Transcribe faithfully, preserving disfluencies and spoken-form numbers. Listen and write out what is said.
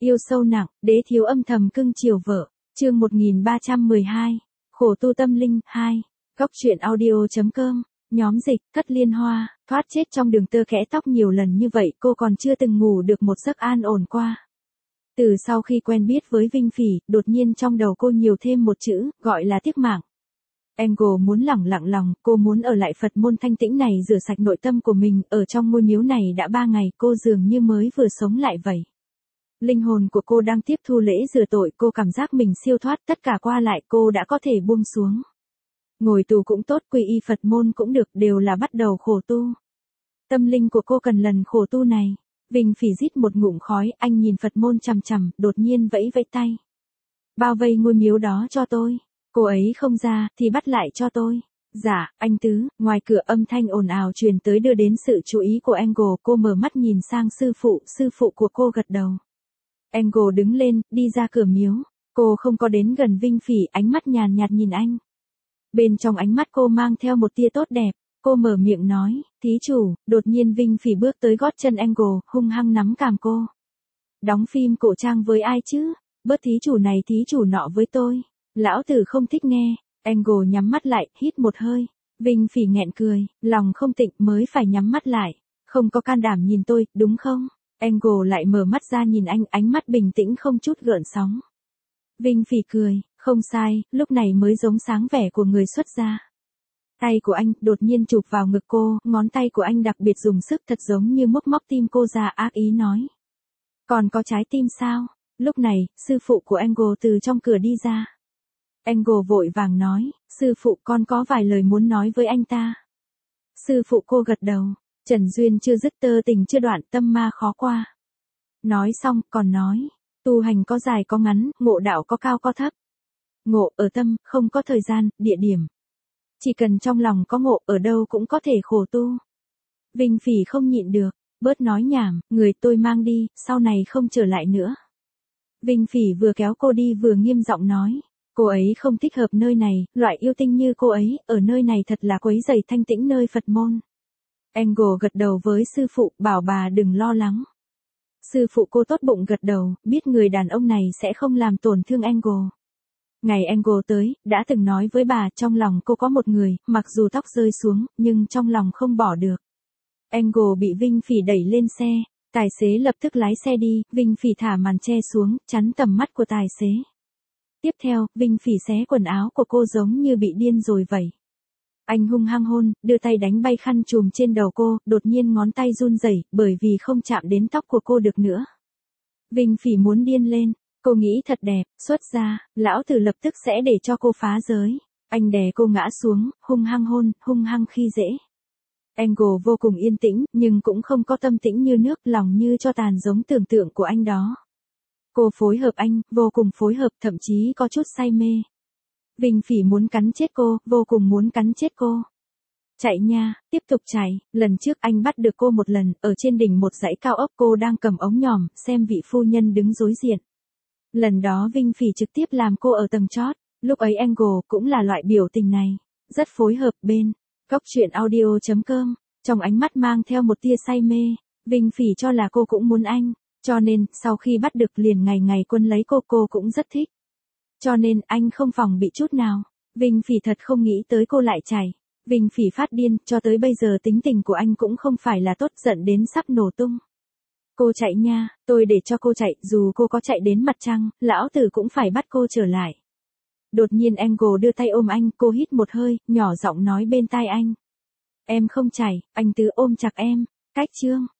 Yêu sâu nặng, đế thiếu âm thầm cưng chiều vợ. Chương một nghìn ba trăm mười hai. Khổ tu tâm linh hai. Góc truyện audio.com. Nhóm dịch, Thất Liên Hoa, thoát chết trong đường tơ kẽ tóc nhiều lần như vậy cô còn chưa từng ngủ được một giấc an ổn qua. Từ sau khi quen biết với Vinh Phỉ, đột nhiên trong đầu cô nhiều thêm một chữ, gọi là tiếc mạng. Angle muốn lẳng lặng lòng, cô muốn ở lại Phật môn thanh tĩnh này rửa sạch nội tâm của mình, ở trong ngôi miếu này đã ba ngày cô dường như mới vừa sống lại vậy. Linh hồn của cô đang tiếp thu lễ rửa tội, cô cảm giác mình siêu thoát, tất cả qua lại cô đã có thể buông xuống. Ngồi tù cũng tốt, quy y Phật môn cũng được, đều là bắt đầu khổ tu. Tâm linh của cô cần lần khổ tu này. Vinh Phỉ rít một ngụm khói, anh nhìn Phật môn chằm chằm, đột nhiên vẫy vẫy tay. Bao vây ngôi miếu đó cho tôi. Cô ấy không ra, thì bắt lại cho tôi. Dạ, anh Tứ. Ngoài cửa âm thanh ồn ào truyền tới đưa đến sự chú ý của Angle. Cô mở mắt nhìn sang sư phụ, sư phụ của cô gật đầu. Angle đứng lên, đi ra cửa miếu. Cô không có đến gần Vinh Phỉ, ánh mắt nhàn nhạt nhìn anh. Bên trong ánh mắt cô mang theo một tia tốt đẹp. Cô mở miệng nói, thí chủ. Đột nhiên Vinh Phỉ bước tới gót chân Angle, hung hăng nắm cằm cô. Đóng phim cổ trang với ai chứ? Bớt thí chủ này thí chủ nọ với tôi. Lão tử không thích nghe. Angle nhắm mắt lại, hít một hơi. Vinh Phỉ nghẹn cười, lòng không tịnh mới phải nhắm mắt lại. Không có can đảm nhìn tôi, đúng không? Angle lại mở mắt ra nhìn anh, ánh mắt bình tĩnh không chút gợn sóng. Vinh Phỉ cười, không sai, lúc này mới giống sáng vẻ của người xuất gia. Tay của anh đột nhiên chụp vào ngực cô, ngón tay của anh đặc biệt dùng sức, thật giống như móc móc tim cô ra, ác ý nói. Còn có trái tim sao? Lúc này, sư phụ của Angle từ trong cửa đi ra. Angle vội vàng nói, sư phụ con có vài lời muốn nói với anh ta. Sư phụ cô gật đầu, Trần duyên chưa dứt tơ tình chưa đoạn, tâm ma khó qua. Nói xong, còn nói, tu hành có dài có ngắn, ngộ đạo có cao có thấp. Ngộ ở tâm, không có thời gian, địa điểm. Chỉ cần trong lòng có ngộ, ở đâu cũng có thể khổ tu. Vinh Phỉ không nhịn được, bớt nói nhảm, người tôi mang đi, sau này không trở lại nữa. Vinh Phỉ vừa kéo cô đi vừa nghiêm giọng nói. Cô ấy không thích hợp nơi này, loại yêu tinh như cô ấy, ở nơi này thật là quấy rầy thanh tĩnh nơi Phật môn. Angle gật đầu với sư phụ, bảo bà đừng lo lắng. Sư phụ cô tốt bụng gật đầu, biết người đàn ông này sẽ không làm tổn thương Angle. Ngày Angle tới, đã từng nói với bà, trong lòng cô có một người, mặc dù tóc rơi xuống, nhưng trong lòng không bỏ được. Angle bị Vinh Phỉ đẩy lên xe, tài xế lập tức lái xe đi, Vinh Phỉ thả màn che xuống, chắn tầm mắt của tài xế. Tiếp theo, Vinh Phỉ xé quần áo của cô giống như bị điên rồi vậy. Anh hung hăng hôn, đưa tay đánh bay khăn trùm trên đầu cô, đột nhiên ngón tay run rẩy, bởi vì không chạm đến tóc của cô được nữa. Vinh Phỉ muốn điên lên, cô nghĩ thật đẹp, xuất ra, lão tử lập tức sẽ để cho cô phá giới. Anh đè cô ngã xuống, hung hăng hôn, hung hăng khi dễ. Angle vô cùng yên tĩnh, nhưng cũng không có tâm tĩnh như nước, lòng như cho tàn giống tưởng tượng của anh đó. Cô phối hợp anh, vô cùng phối hợp, thậm chí có chút say mê. Vinh Phỉ muốn cắn chết cô, vô cùng muốn cắn chết cô. Chạy nha, tiếp tục chạy, lần trước anh bắt được cô một lần, ở trên đỉnh một dãy cao ốc cô đang cầm ống nhòm, xem vị phu nhân đứng đối diện. Lần đó Vinh Phỉ trực tiếp làm cô ở tầng chót, lúc ấy Angle cũng là loại biểu tình này, rất phối hợp bên. Góc truyện audio.com, trong ánh mắt mang theo một tia say mê, Vinh Phỉ cho là cô cũng muốn anh. Cho nên, sau khi bắt được liền ngày ngày quân lấy cô, cô cũng rất thích. Cho nên, anh không phòng bị chút nào. Vinh Phỉ thật không nghĩ tới cô lại chảy. Vinh Phỉ phát điên, cho tới bây giờ tính tình của anh cũng không phải là tốt, giận đến sắp nổ tung. Cô chạy nha, tôi để cho cô chạy, dù cô có chạy đến mặt trăng, lão tử cũng phải bắt cô trở lại. Đột nhiên Angle đưa tay ôm anh, cô hít một hơi, nhỏ giọng nói bên tai anh. Em không chảy, anh Tứ ôm chặt em. Cách chương.